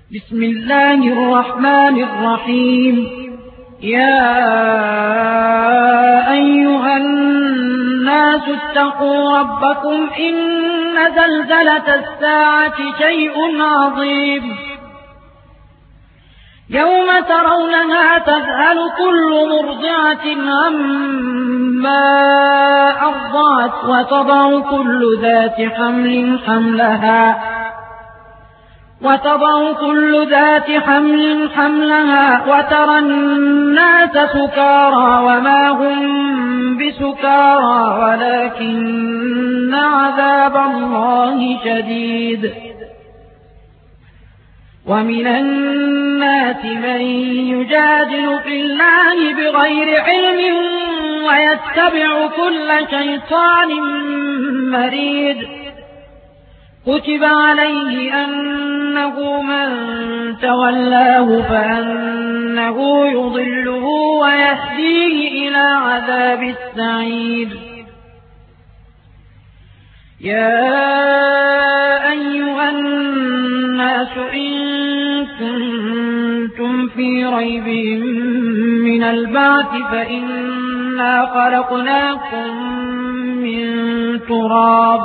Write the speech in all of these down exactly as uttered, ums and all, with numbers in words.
بسم الله الرحمن الرحيم. يا أيها الناس اتقوا ربكم إن زلزلة الساعة شيء عظيم يوم ترونها تذهل كل مرضعة عما أرضعت وتضع كل ذات حمل حملها وتضع كل ذات حمل حملها وترى الناس سكارى وما هم بسكارى ولكن عذاب الله شديد. ومن الناس من يجادل في الله بغير علم ويتبع كل شيطان مريد. كتب عليه أنه من تولاه فأنه يضله ويهديه إلى عذاب السعير. يا أيها الناس إن كنتم في ريب من البعث فإنا خلقناكم من تراب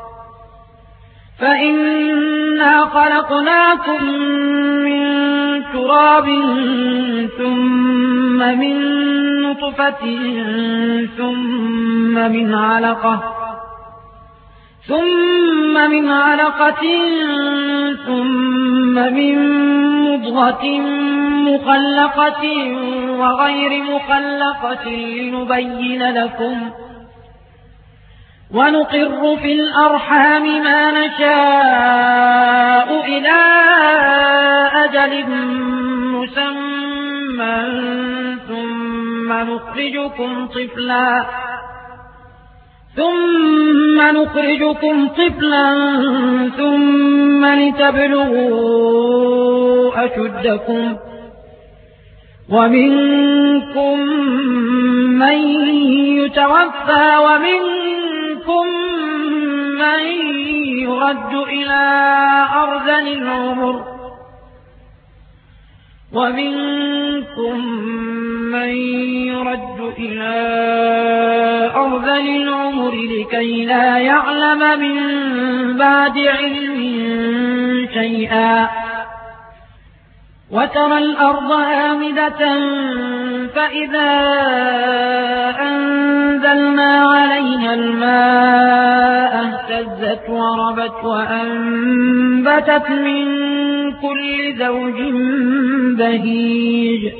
فإنا خلقناكم من تراب ثم من نطفة ثم من علقة ثم من علقة ثم من مضغة مخلقة وغير مخلقة لنبين لكم ونقر في الأرحام ما نشاء إلى أجل مسمى ثم نخرجكم طفلا ثم نخرجكم طفلا ثم لتبلغوا أشدكم ومنكم من يتوفى ومنكم من يرد إلى أرذل العمر ومنكم من يرد إلى أرذل العمر لكي لا يعلم من بعد علم شيئا. وترى الأرض هامدة فإذا أنزلنا عليها الماء اهتزت وربت وأنبتت من كل زوج بهيج.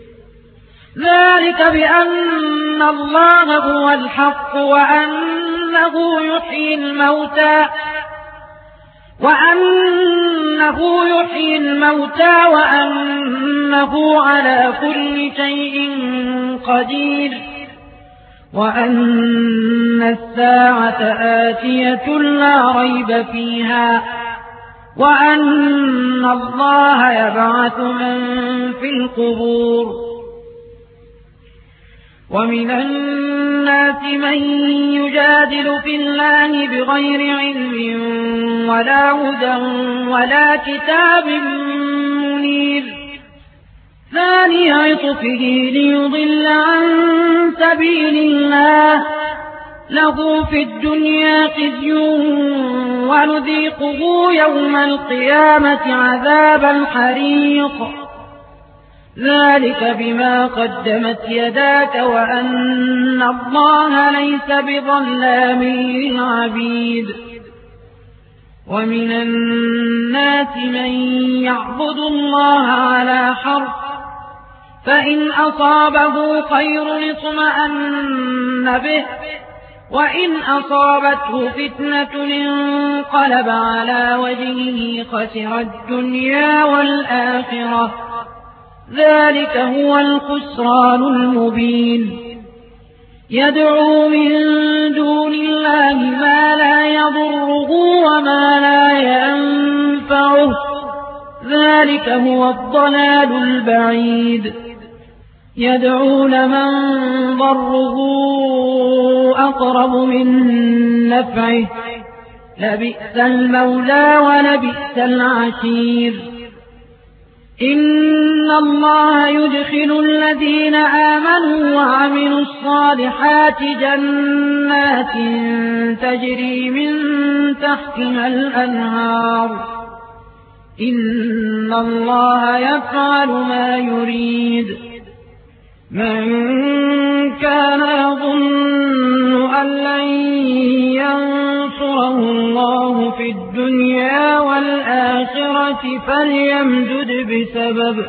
ذلك بأن الله هو الحق وأنه يحيي الموتى وأنه يحيي الموتى وأنه على كل شيء قدير وأن الساعة آتية لا ريب فيها وأن الله يبعث من في القبور. ومن الناس من يجادل في الله بغير علم ولا هدى ولا كتاب منير. ثاني عطفه ليضل عن سبيل الله له في الدنيا خزي ونذيقه يوم القيامة عذاب الحريق. ذلك بما قدمت يداك وأن الله ليس بظلام للعبيد. ومن الناس من يعبد الله على حرف فإن أصابه خير اطمأن به وإن أصابته فتنة انقلب على وجهه خسر الدنيا والآخرة. ذلك هو الخسران المبين. يدعو من دون الله ما لا يضره وما لا ينفعه. ذلك هو الضلال البعيد. يدعو لمن ضره أقرب من نفعه لبئس المولى ولبئس العشير. إن الله يدخل الذين آمنوا وعملوا الصالحات جنات تجري من تحتها الأنهار إن الله يفعل ما يريد. من كان يظن أن لن ينصره الله في الدنيا والآخرة فليمدد بسبب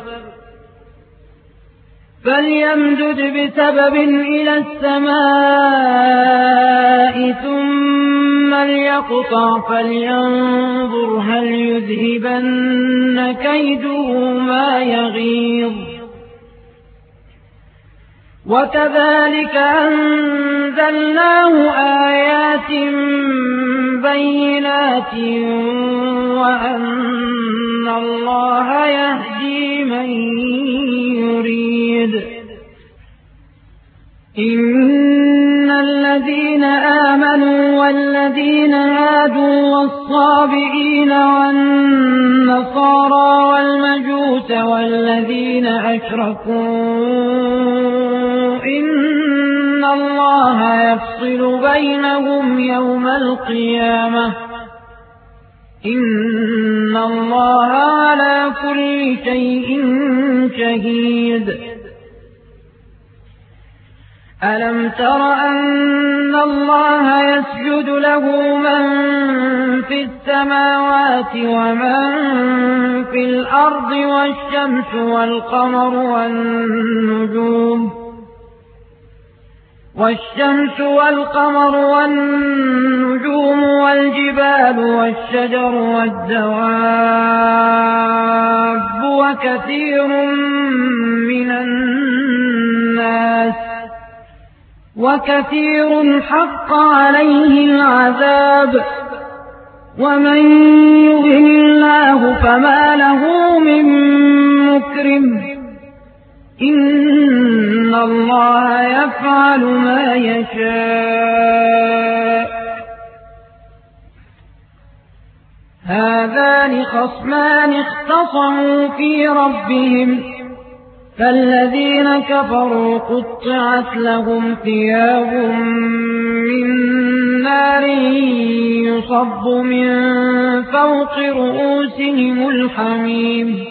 فليمدد بسبب إلى السماء ثم ليقطع فلينظر هل يذهبن كيده ما يغيظ. وكذلك أنزلناه آيات بينات وأن الله يهدي من يريد. إن الذين آمنوا والذين هادوا والصابئين والنصارى والمجوس والذين أشركوا إن الله يفصل بينهم يوم القيامة إن الله على كل شيء شهيد. ألم تر أن الله يسجد له من في السماوات ومن في الأرض والشمس والقمر والنجوم والشمس والقمر والنجوم والجبال والشجر والدواب وكثير من الناس وكثير حق عليه العذاب ومن يهن الله فما له من مكرم إن الله يفعل ما يشاء. هذان خصمان اختصموا في ربهم فالذين كفروا قطعت لهم ثياب من نار يصب من فوق رؤوسهم الحميم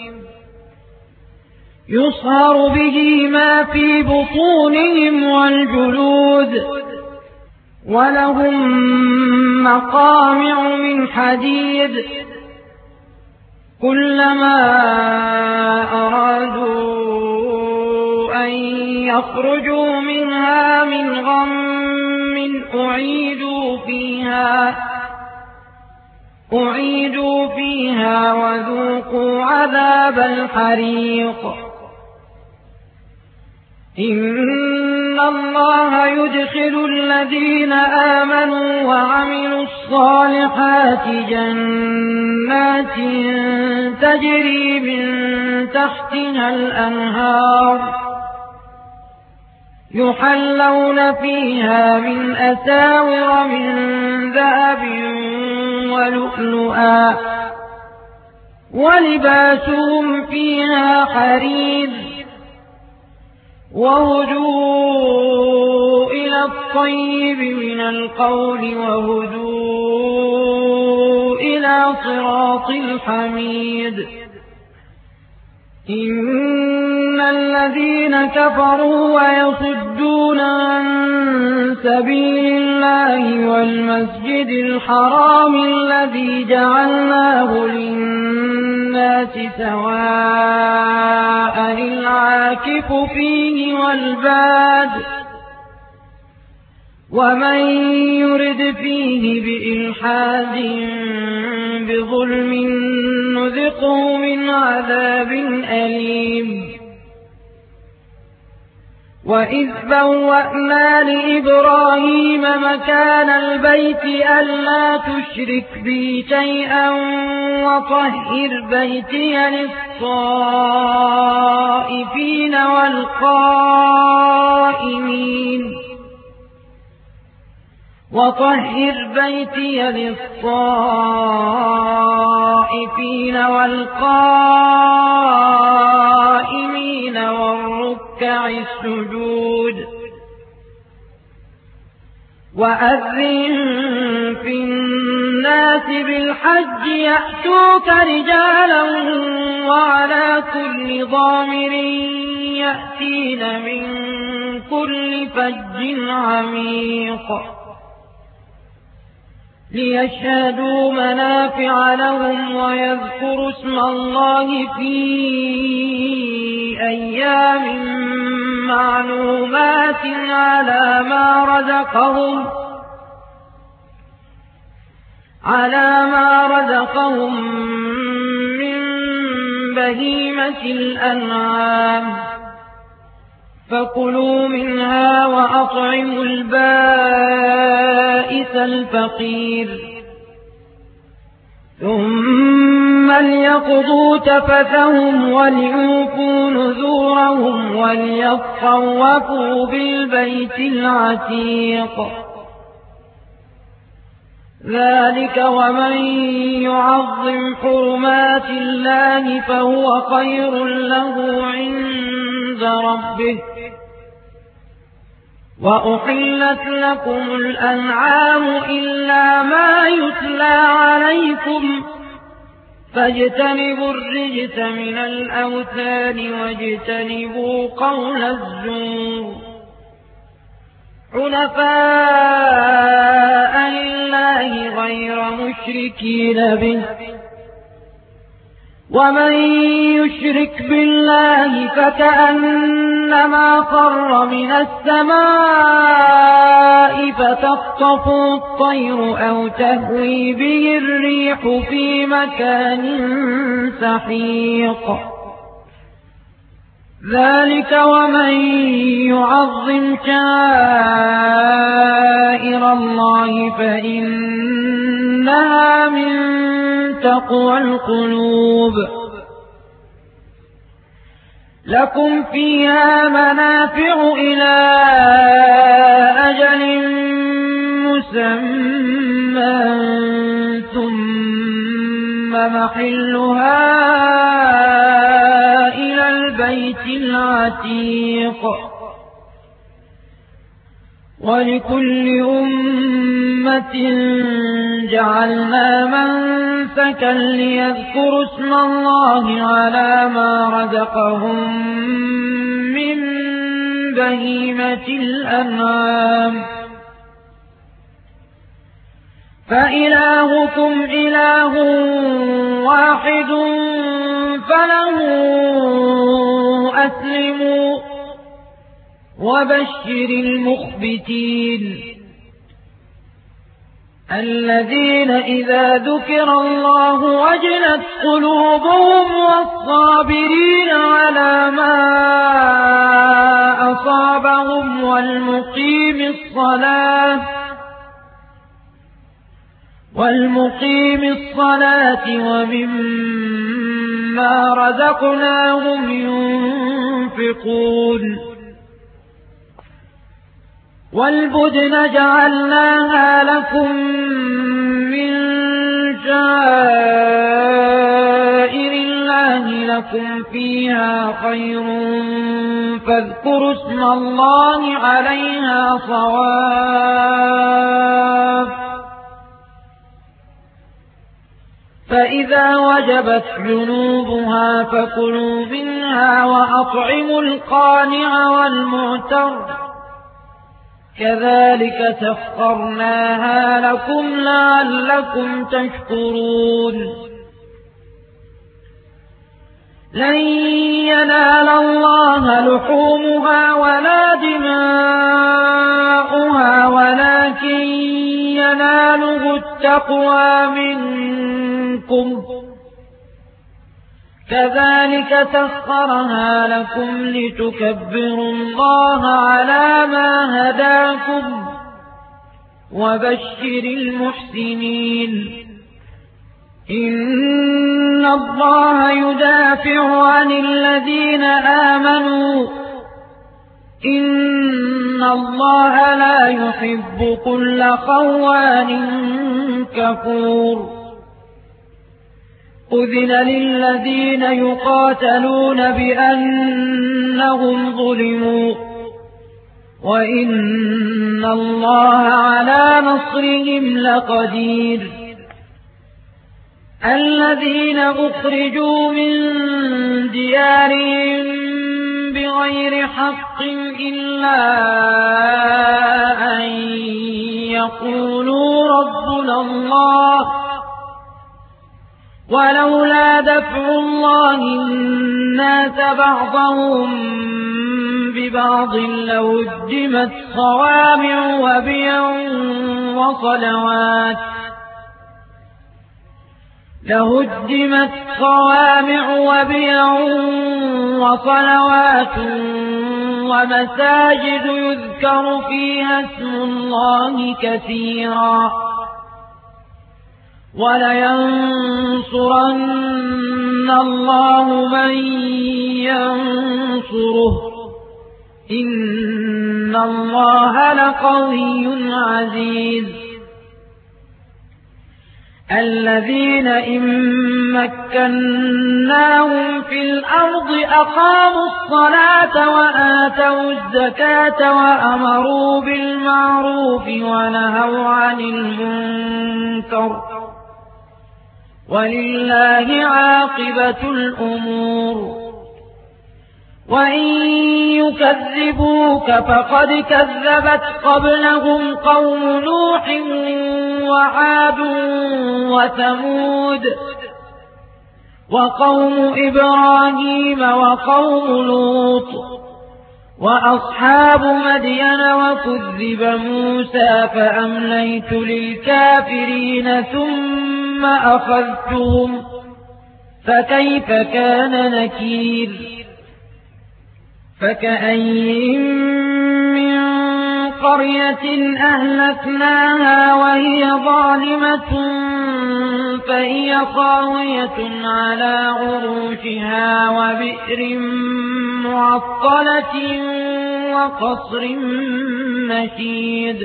يصهر به ما في بطونهم والجلود ولهم مقامع من حديد كلما أرادوا أن يخرجوا منها من غم أعيدوا فيها أعيدوا فيها وذوقوا عذاب الحريق. إن الله يدخل الذين آمنوا وعملوا الصالحات جنات تجري من تحتها الأنهار يحلون فيها من أساور من ذهب ولؤلؤا ولباسهم فيها حرير وهدوا إلى الطيب من القول وهدوا إلى صراط الحميد. إن الذين كفروا ويصدون عن سبيل الله والمسجد الحرام الذي جعلناه للناس سواء العاكف فيه والباد ومن يرد فيه بإلحاد بظلم نذقه من عذاب أليم. وإذ بوأنا لإبراهيم مكان البيت ألا تشرك بي شيئا وطهر بيتي للطائفين والقائمين وطهر بيتي للطائفين والقائمين ركع السجود وأذن في الناس بالحج يأتوك رجالا وعلى كل ضامر يأتين من كل فج عميق ليشهدوا منافع لهم ويذكروا اسم الله في أيام معلومات على ما رزقهم على ما رزقهم من بهيمة الأنعام فكلوا منها وأطعموا البائس الفقير ثم ليقضوا تفثهم وليوفوا نذورهم وليطوفوا بالبيت العتيق ذلك ومن يعظم حرمات الله فهو خير له عند ربه وأحلت لكم الأنعام إلا ما يتلى عليكم فاجتنبوا الرجس من الأوثان واجتنبوا قول الزور حنفاء لله غير مشركين به ومن يشرك بالله فكأنما خر من السماء فتخطفه الطير أو تهوي به الريح في مكان سحيق ذلك ومن يعظم شعائر الله فإنها من تقوى القلوب لكم فيها منافع إلى أجل مسمى ثم محلها إلى البيت العتيق ولكل أمة جعلنا منسكا ليذكروا اسم الله على ما رزقهم من بهيمة الأنعام فإلهكم إله واحد فله أسلموا وبشر المخبتين الذين إذا ذكر الله وجلت قلوبهم والصابرين على ما أصابهم والمقيم الصلاة والمقيم الصلاة ومما رزقناهم ينفقون والبدن جعلناها لكم من شعائر الله لكم فيها خير فاذكروا اسم الله عليها صواف فإذا وجبت جنوبها فكلوا منها وأطعموا القانع والمعتر كذلك سخرناها لكم لعلكم تشكرون لن ينال الله لحومها ولا دماؤها ولكن يناله التقوى منكم كذلك سخرها لكم لتكبروا الله على ما هداكم وبشر المحسنين إن الله يدافع عن الذين آمنوا إن الله لا يحب كل خوان كفور أذن للذين يقاتلون بأنهم ظلموا وإن الله على نصرهم لقدير الذين أخرجوا من ديارهم بغير حق إلا أن يقولوا ربنا الله ولولا دفع الله الناس بعضهم ببعض لهدمت صوامع وبيع وصلوات لهدمت صوامع وبيع وصلوات ومساجد يذكر فيها اسم الله كثيرا ولينصرن الله من ينصره إن الله لقوي عزيز الذين إن مكناهم في الأرض أقاموا الصلاة وآتوا الزكاة وأمروا بالمعروف ونهوا عن المنكر ولله عاقبة الأمور وإن يكذبوك فقد كذبت قبلهم قوم نوح وعاد وثمود وقوم إبراهيم وقوم لوط وأصحاب مدين وكذب موسى فأمليت للكافرين ثم أخذتهم فكيف كان نكير فكأين من قرية أهلكناها وهي ظالمة فهي خاوية على عروشها وبئر معطلة وقصر مشيد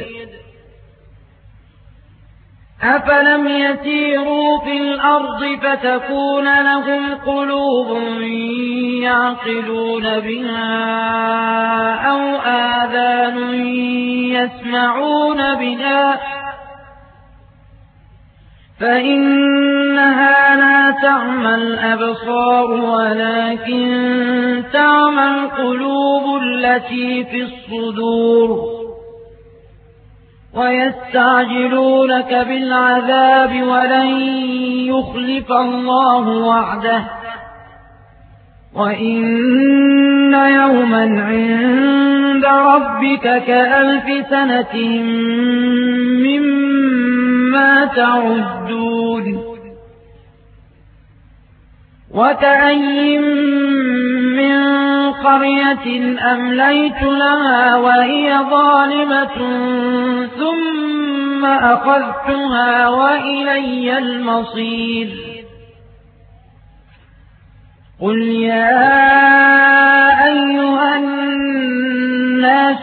أفلم يسيروا في الأرض فتكون لهم قلوب يعقلون بها أو آذان يسمعون بها فإنها لا تعمى الأبصار ولكن تعمى القلوب التي في الصدور ويستعجلونك بالعذاب ولن يخلف الله وعده وإن يوما عند ربك كألف سنة مما تعدون وكأين من قرية أمليت لها وهي ظالمة ثم أخذتها وإلي المصير قل يا أيها الناس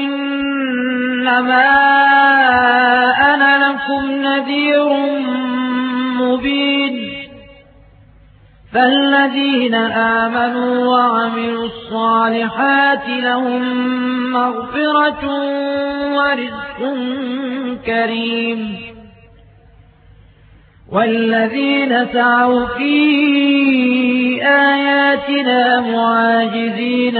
إنما أنا لكم نذير مبين فالذين آمنوا وعملوا الصالحات لهم مغفرة ورزق كريم والذين سعوا في آياتنا معاجزين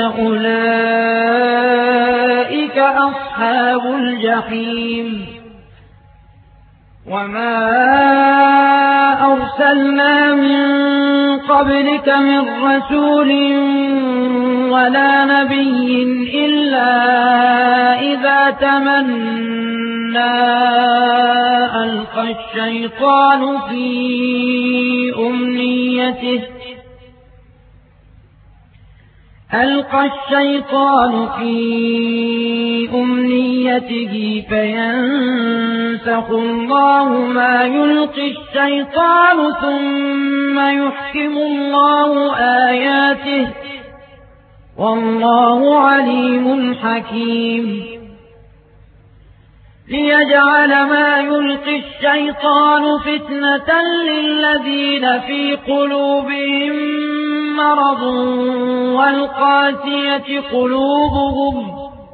أولئك أصحاب الجحيم وما أرسلنا من قبلك من رسول ولا نبي إلا إذا تمنى ألقى الشيطان في أمنيته ألقى الشيطان في أمنيته فينسخ الله ما يلقي الشيطان ثم يحكم الله آياته والله عليم حكيم ليجعل ما يلقي الشيطان فتنة للذين في قلوبهم مرض والقاسية قلوبهم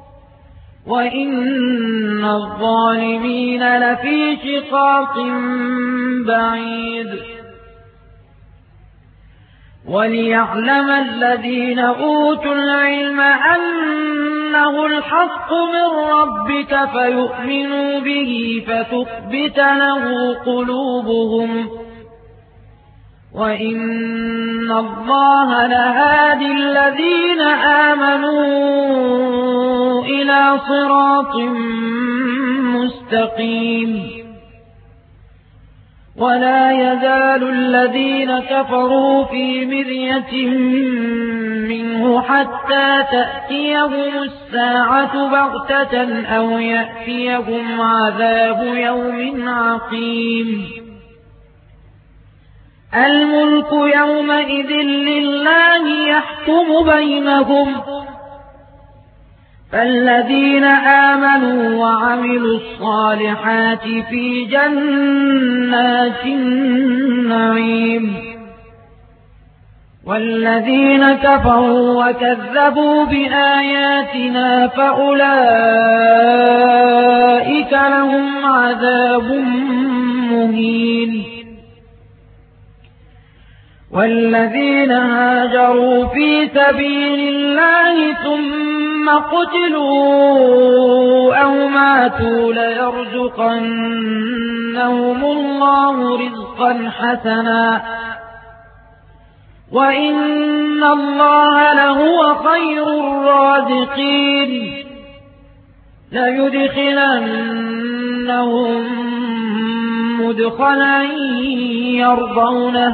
وإن الظالمين لفي شقاق بعيد. وليعلم الذين أوتوا العلم أنه الحق من ربك فيؤمنوا به فتخبت له قلوبهم وإن الله لهادي الذين آمنوا إلى صراط مستقيم. ولا يزال الذين كفروا في مرية منه حتى تأتيهم الساعة بغتة أو يأتيهم عذاب يوم عقيم. الملك يومئذ لله يحكم بينهم فالذين آمنوا وعملوا الصالحات في جنات النعيم والذين كفروا وكذبوا بآياتنا فأولئك لهم عذاب مهين. والذين هاجروا في سبيل الله ثم قتلوا أو ماتوا ليرزقنهم الله رزقا حسنا وإن الله لهو خير الرازقين. ليدخلنهم مدخلا يرضونه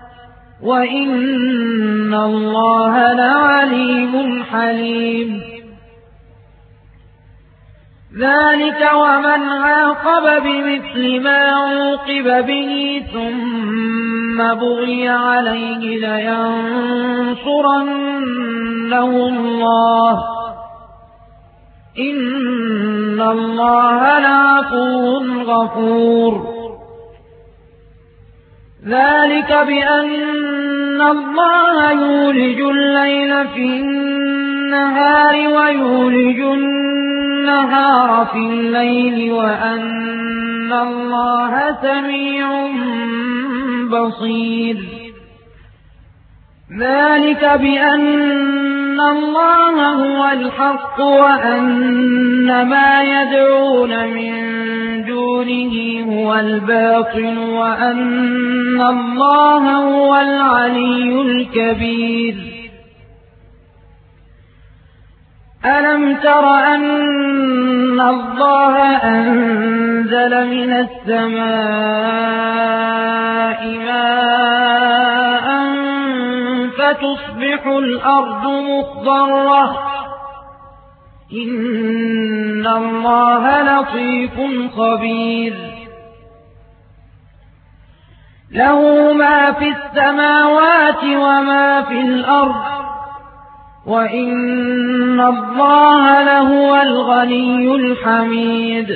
وإن الله لعليم حليم. ذلك ومن عاقب بمثل ما عوقب به ثم بغي عليه لينصرنه الله إن الله لعفو غفور. ذلك بأن الله يولج الليل في النهار ويولج النهار في الليل وأن الله سميع بصير. ذلك بأن الله هو الحق وأن ما يدعون من دونه هو الباطل وأن الله هو العلي الكبير. ألم تر أن الله أنزل من السماء ماء فتصبح الأرض مخضرة إن الله لطيف خبير. له ما في السماوات وما في الأرض وإن الله لهو الغني الحميد.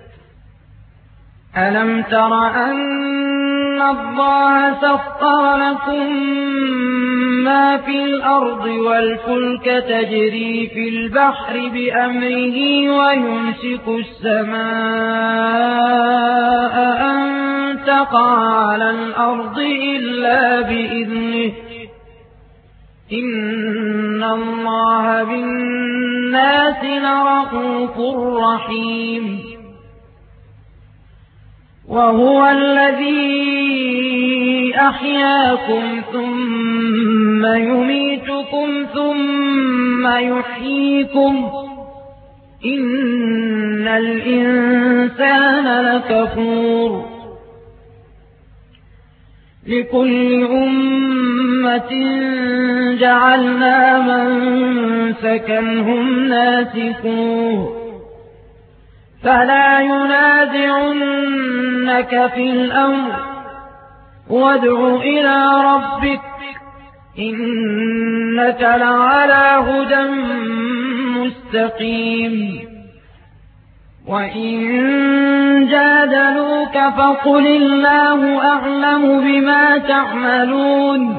ألم تر أن الله سخر لكم ما في الأرض والفلك تجري في البحر بأمره ويمسك السماء أن تقع على الأرض إلا بإذنه إن الله بالناس لرءوف رحيم. وهو الذي أحياكم ثم يميتكم ثم يحييكم إن الإنسان لكفور. لكل أمة جعلنا منسكا هم ناسكوه فلا ينازعنك في الأمر وادع إلى ربك إنك لعلى هدى مستقيم. وإن جادلوك فقل الله أعلم بما تعملون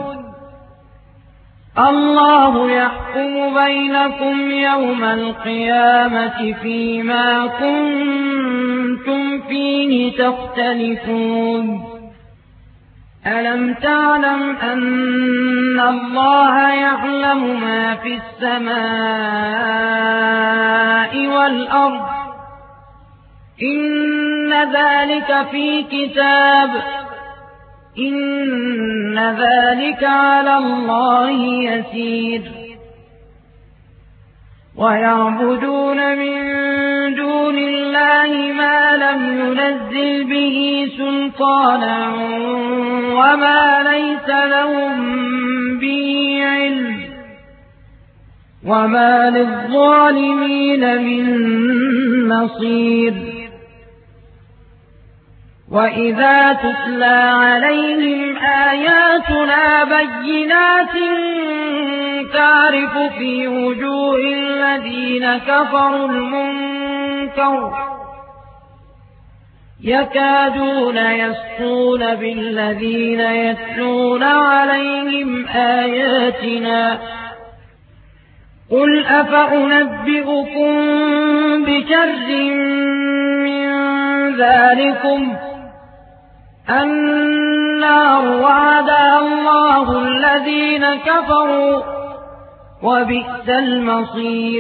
الله يحكم بينكم يوم القيامة فيما كنتم فيه تختلفون ألم تعلم أن الله يعلم ما في السماء والأرض إن ذلك في كتاب إن ذلك على الله يسير ويعبدون من دون الله ما لم ينزل به سلطانا وما ليس لهم به علم وما للظالمين من نصير وإذا تتلى عليهم آياتنا بينات تعرف في وجوه الذين كفروا المنكر يكادون يسطون بالذين يتلون عليهم آياتنا قل أفأنبئكم بشر من ذلكم النار وعدها الله الذين كفروا وبئس المصير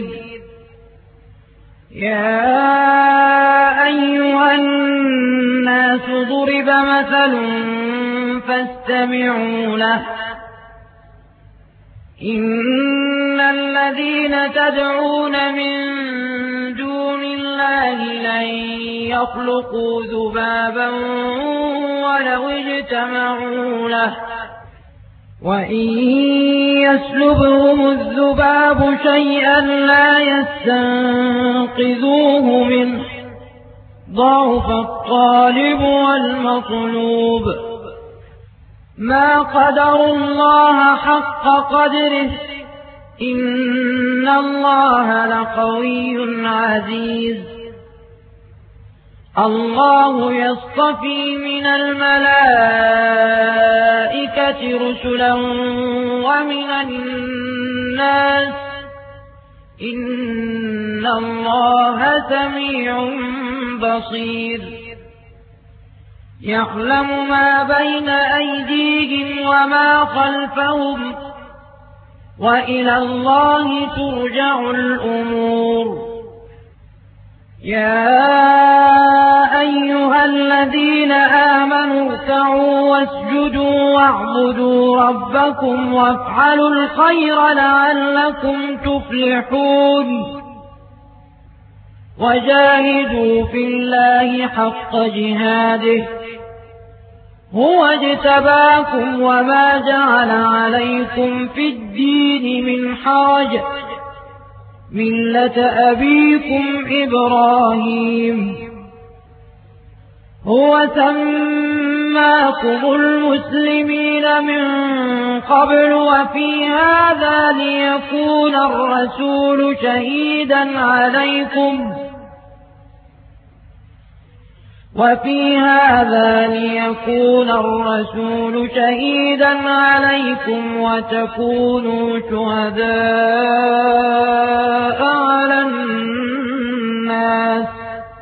يا أيها الناس ضرب مثل فاستمعوا له إن الذين تدعون من دون الله لن يخلقوا ذبابا ولو اجتمعوا له وإن يسلبهم الذباب شيئا لا يستنقذوه منه ضعف الطالب والمطلوب ما قدروا الله حق قدره إن الله لقوي عزيز الله يصطفي من الملائكة رسلا ومن الناس إن الله سميع بصير يعلم ما بين أيديهم وما خلفهم وإلى الله ترجع الأمور يا أيها الذين آمنوا اركعوا واسجدوا واعبدوا ربكم وافعلوا الخير لعلكم تفلحون وجاهدوا في الله حق جهاده هو اجتباكم وما جعل عليكم في الدين من حرج ملة أبيكم إبراهيم هو سماكم المسلمين من قبل وفي هذا ليكون الرسول شهيدا عليكم وفي هذا ليكون الرسول شهيدا عليكم وتكونوا شهداء على الناس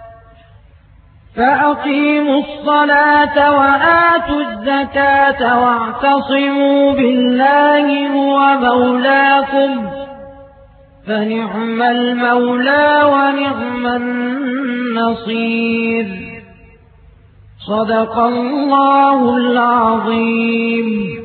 فأقيموا الصلاة وآتوا الزكاة واعتصموا بالله هو مولاكم فنعم المولى ونعم النصير صدق الله العظيم.